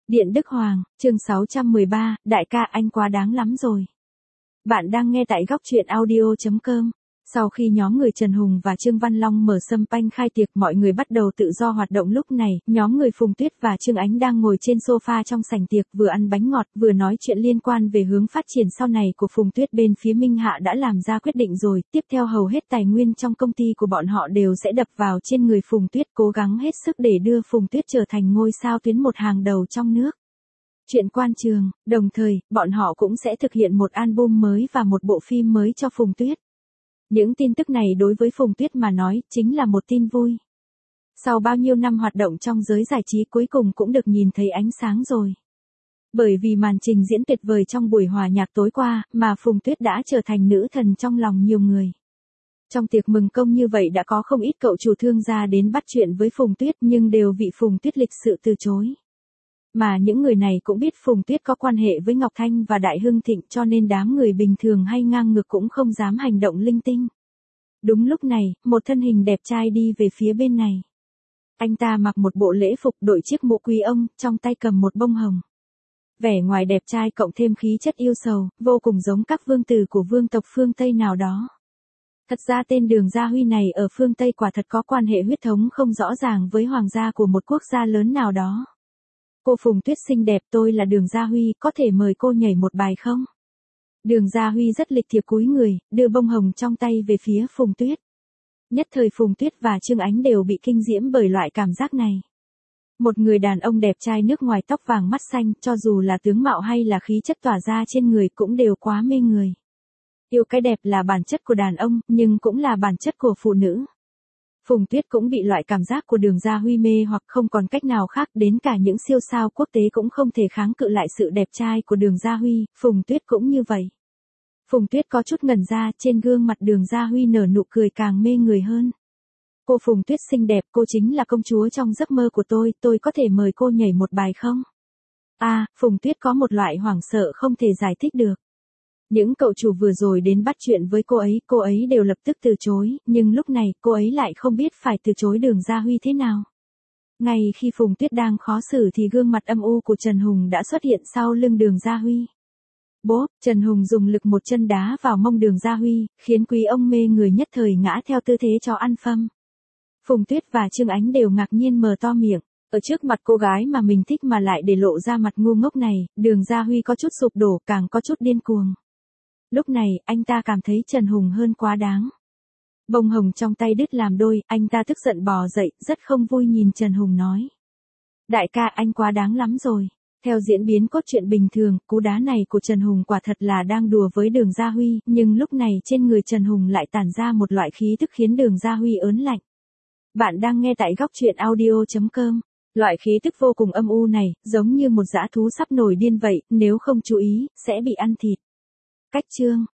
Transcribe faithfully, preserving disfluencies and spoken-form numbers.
Điện Đức Hoàng, chương sáu trăm mười ba, đại ca anh quá đáng lắm rồi. Bạn đang nghe tại góc truyện audio chấm com. Sau khi nhóm người Trần Hùng và Trương Văn Long mở sâm panh khai tiệc, mọi người bắt đầu tự do hoạt động. Lúc này, nhóm người Phùng Tuyết và Trương Ánh đang ngồi trên sofa trong sảnh tiệc, vừa ăn bánh ngọt, vừa nói chuyện liên quan về hướng phát triển sau này của Phùng Tuyết. Bên phía Minh Hạ đã làm ra quyết định rồi, tiếp theo hầu hết tài nguyên trong công ty của bọn họ đều sẽ đập vào trên người Phùng Tuyết, cố gắng hết sức để đưa Phùng Tuyết trở thành ngôi sao tuyến một hàng đầu trong nước. Chuyện quan trường, đồng thời, bọn họ cũng sẽ thực hiện một album mới và một bộ phim mới cho Phùng Tuyết. Những tin tức này đối với Phùng Tuyết mà nói, chính là một tin vui. Sau bao nhiêu năm hoạt động trong giới giải trí, cuối cùng cũng được nhìn thấy ánh sáng rồi. Bởi vì màn trình diễn tuyệt vời trong buổi hòa nhạc tối qua, mà Phùng Tuyết đã trở thành nữ thần trong lòng nhiều người. Trong tiệc mừng công như vậy đã có không ít cậu chủ thương gia đến bắt chuyện với Phùng Tuyết, nhưng đều bị Phùng Tuyết lịch sự từ chối. Mà những người này cũng biết Phùng Tuyết có quan hệ với Ngọc Thanh và Đại Hưng Thịnh, cho nên đám người bình thường hay ngang ngược cũng không dám hành động linh tinh. Đúng lúc này, một thân hình đẹp trai đi về phía bên này. Anh ta mặc một bộ lễ phục, đội chiếc mũ quý ông, trong tay cầm một bông hồng. Vẻ ngoài đẹp trai cộng thêm khí chất yêu sầu, vô cùng giống các vương tử của vương tộc phương Tây nào đó. Thật ra tên Đường Gia Huy này ở phương Tây quả thật có quan hệ huyết thống không rõ ràng với hoàng gia của một quốc gia lớn nào đó. Cô Phùng Tuyết xinh đẹp, tôi là Đường Gia Huy, có thể mời cô nhảy một bài không? Đường Gia Huy rất lịch thiệp cúi người, đưa bông hồng trong tay về phía Phùng Tuyết. Nhất thời Phùng Tuyết và Trương Ánh đều bị kinh diễm bởi loại cảm giác này. Một người đàn ông đẹp trai nước ngoài, tóc vàng mắt xanh, cho dù là tướng mạo hay là khí chất tỏa ra trên người cũng đều quá mê người. Yêu cái đẹp là bản chất của đàn ông, nhưng cũng là bản chất của phụ nữ. Phùng Tuyết cũng bị loại cảm giác của Đường Gia Huy mê hoặc, không còn cách nào khác, đến cả những siêu sao quốc tế cũng không thể kháng cự lại sự đẹp trai của Đường Gia Huy, Phùng Tuyết cũng như vậy. Phùng Tuyết có chút ngẩn ra, trên gương mặt Đường Gia Huy nở nụ cười càng mê người hơn. Cô Phùng Tuyết xinh đẹp, cô chính là công chúa trong giấc mơ của tôi, tôi có thể mời cô nhảy một bài không? À, Phùng Tuyết có một loại hoảng sợ không thể giải thích được. Những cậu chủ vừa rồi đến bắt chuyện với cô ấy, cô ấy đều lập tức từ chối, nhưng lúc này cô ấy lại không biết phải từ chối Đường Gia Huy thế nào. Ngay khi Phùng Tuyết đang khó xử thì gương mặt âm u của Trần Hùng đã xuất hiện sau lưng Đường Gia Huy. Bốp, Trần Hùng dùng lực một chân đá vào mông Đường Gia Huy, khiến quý ông mê người nhất thời ngã theo tư thế chó ăn phâm. Phùng Tuyết và Trương Ánh đều ngạc nhiên mở to miệng. Ở trước mặt cô gái mà mình thích mà lại để lộ ra mặt ngu ngốc này, Đường Gia Huy có chút sụp đổ, càng có chút điên cuồng. Lúc này, anh ta cảm thấy Trần Hùng hơn quá đáng. Bông hồng trong tay đứt làm đôi, anh ta tức giận bò dậy, rất không vui nhìn Trần Hùng nói. Đại ca, anh quá đáng lắm rồi. Theo diễn biến cốt truyện bình thường, cú đá này của Trần Hùng quả thật là đang đùa với Đường Gia Huy, nhưng lúc này trên người Trần Hùng lại tản ra một loại khí tức khiến Đường Gia Huy ớn lạnh. Bạn đang nghe tại góc truyện audio chấm com. Loại khí tức vô cùng âm u này, giống như một dã thú sắp nổi điên vậy, nếu không chú ý, sẽ bị ăn thịt. Cách chương